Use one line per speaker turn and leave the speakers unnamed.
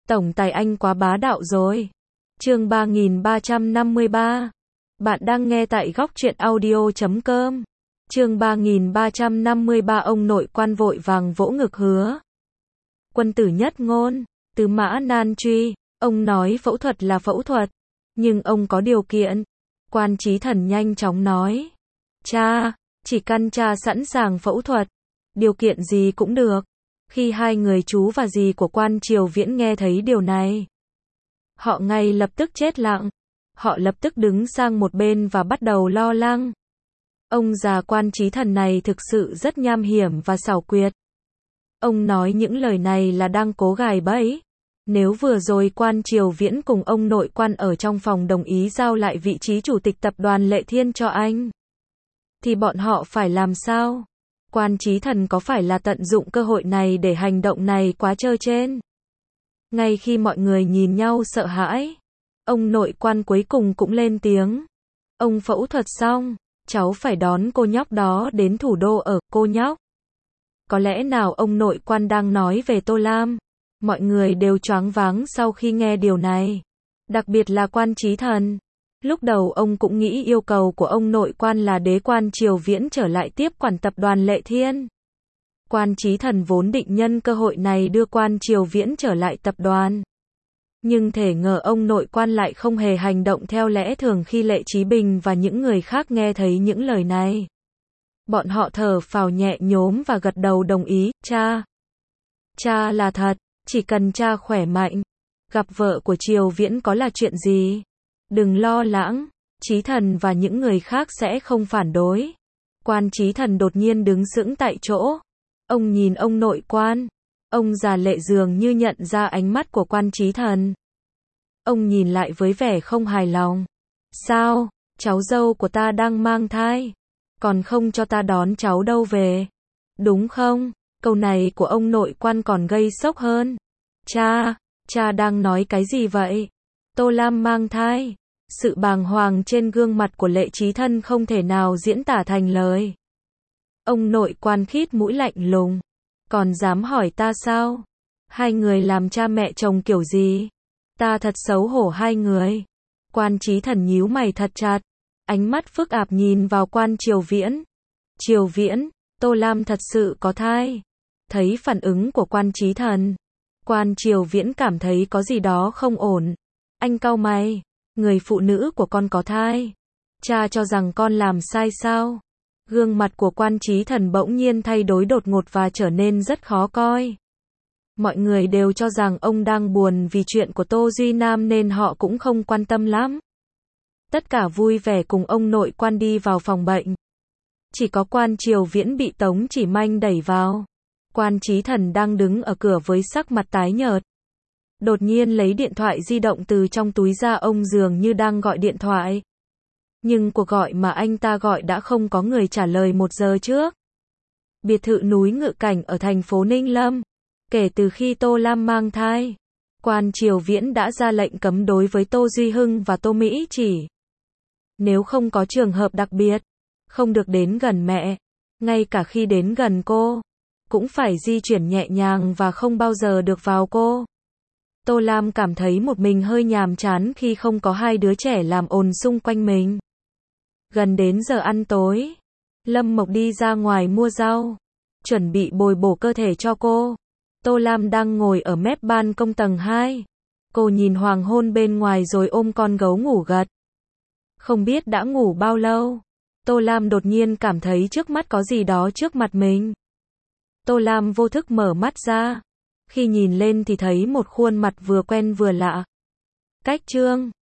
Tổng tài anh quá bá đạo rồi. Chương 3353. Bạn đang nghe tại góc truyện audio.com. Chương 3353. Ông nội quan vội vàng vỗ ngực hứa. Quân tử nhất ngôn, Tư Mã Nan truy. Ông nói phẫu thuật là phẫu thuật, nhưng ông có điều kiện. Quan Chí Thần nhanh chóng nói. Cha, chỉ cần cha sẵn sàng phẫu thuật, điều kiện gì cũng được. Khi hai người chú và dì của Quan Triều Viễn nghe thấy điều này, họ ngay lập tức chết lặng. Họ lập tức đứng sang một bên và bắt đầu lo lắng. Ông già Quan Chí Thần này thực sự rất nham hiểm và xảo quyệt. Ông nói những lời này là đang cố gài bẫy. Nếu vừa rồi Quan Triều Viễn cùng ông nội Quan ở trong phòng đồng ý giao lại vị trí chủ tịch tập đoàn Lệ Thiên cho anh, thì bọn họ phải làm sao? Quan Chí Thần có phải là tận dụng cơ hội này để hành động này quá trơ trên? Ngay khi mọi người nhìn nhau sợ hãi, ông nội Quan cuối cùng cũng lên tiếng. Ông phẫu thuật xong, cháu phải đón cô nhóc đó đến thủ đô ở, cô nhóc. Có lẽ nào ông nội Quan đang nói về Tô Lam? Mọi người đều choáng váng sau khi nghe điều này. Đặc biệt là Quan Chí Thần. Lúc đầu ông cũng nghĩ yêu cầu của ông nội Quan là đế Quan Triều Viễn trở lại tiếp quản tập đoàn Lệ Thiên. Quan Chí Thần vốn định nhân cơ hội này đưa Quan Triều Viễn trở lại tập đoàn. Nhưng thể ngờ ông nội Quan lại không hề hành động theo lẽ thường khi Lệ Chí Bình và những người khác nghe thấy những lời này. Bọn họ thở phào nhẹ nhõm và gật đầu đồng ý. Cha. Cha là thật, chỉ cần cha khỏe mạnh. Gặp vợ của Triều Viễn có là chuyện gì? Đừng lo lắng, Chí Thần và những người khác sẽ không phản đối. Quan Chí Thần đột nhiên đứng sững tại chỗ. Ông nhìn ông nội Quan. Ông già Lệ dường như nhận ra ánh mắt của Quan Chí Thần. Ông nhìn lại với vẻ không hài lòng. Sao, cháu dâu của ta đang mang thai, còn không cho ta đón cháu đâu về, đúng không? Câu này của ông nội Quan còn gây sốc hơn. Cha đang nói cái gì vậy? Tô Lam mang thai. Sự bàng hoàng trên gương mặt của Lệ Chí Thân không thể nào diễn tả thành lời. Ông nội Quan khít mũi lạnh lùng. Còn dám hỏi ta sao? Hai người làm cha mẹ chồng kiểu gì? Ta thật xấu hổ hai người. Quan Chí Thần nhíu mày thật chặt. Ánh mắt phức tạp nhìn vào Quan Triều Viễn. Triều Viễn, Tô Lam thật sự có thai. Thấy phản ứng của Quan Chí Thần, Quan Triều Viễn cảm thấy có gì đó không ổn. Anh cau mày. Người phụ nữ của con có thai. Cha cho rằng con làm sai sao? Gương mặt của Quan Chí Thần bỗng nhiên thay đổi đột ngột và trở nên rất khó coi. Mọi người đều cho rằng ông đang buồn vì chuyện của Tô Duy Nam nên họ cũng không quan tâm lắm. Tất cả vui vẻ cùng ông nội Quan đi vào phòng bệnh. Chỉ có Quan Triều Viễn bị Tống Chỉ Manh đẩy vào. Quan Chí Thần đang đứng ở cửa với sắc mặt tái nhợt. Đột nhiên lấy điện thoại di động từ trong túi ra, ông dường như đang gọi điện thoại. Nhưng cuộc gọi mà anh ta gọi đã không có người trả lời 1 giờ trước. Biệt thự núi Ngự Cảnh ở thành phố Ninh Lâm. Kể từ khi Tô Lam mang thai, Quan Triều Viễn đã ra lệnh cấm đối với Tô Duy Hưng và Tô Mỹ Chỉ. Nếu không có trường hợp đặc biệt, không được đến gần mẹ. Ngay cả khi đến gần cô, cũng phải di chuyển nhẹ nhàng và không bao giờ được vào cô. Tô Lam cảm thấy một mình hơi nhàm chán khi không có hai đứa trẻ làm ồn xung quanh mình. Gần đến giờ ăn tối, Lâm Mộc đi ra ngoài mua rau, chuẩn bị bồi bổ cơ thể cho cô. Tô Lam đang ngồi ở mép ban công tầng 2. Cô nhìn hoàng hôn bên ngoài rồi ôm con gấu ngủ gật. Không biết đã ngủ bao lâu, Tô Lam đột nhiên cảm thấy trước mắt có gì đó trước mặt mình. Tô Lam vô thức mở mắt ra. Khi nhìn lên thì thấy một khuôn mặt vừa quen vừa lạ. Cách Trương.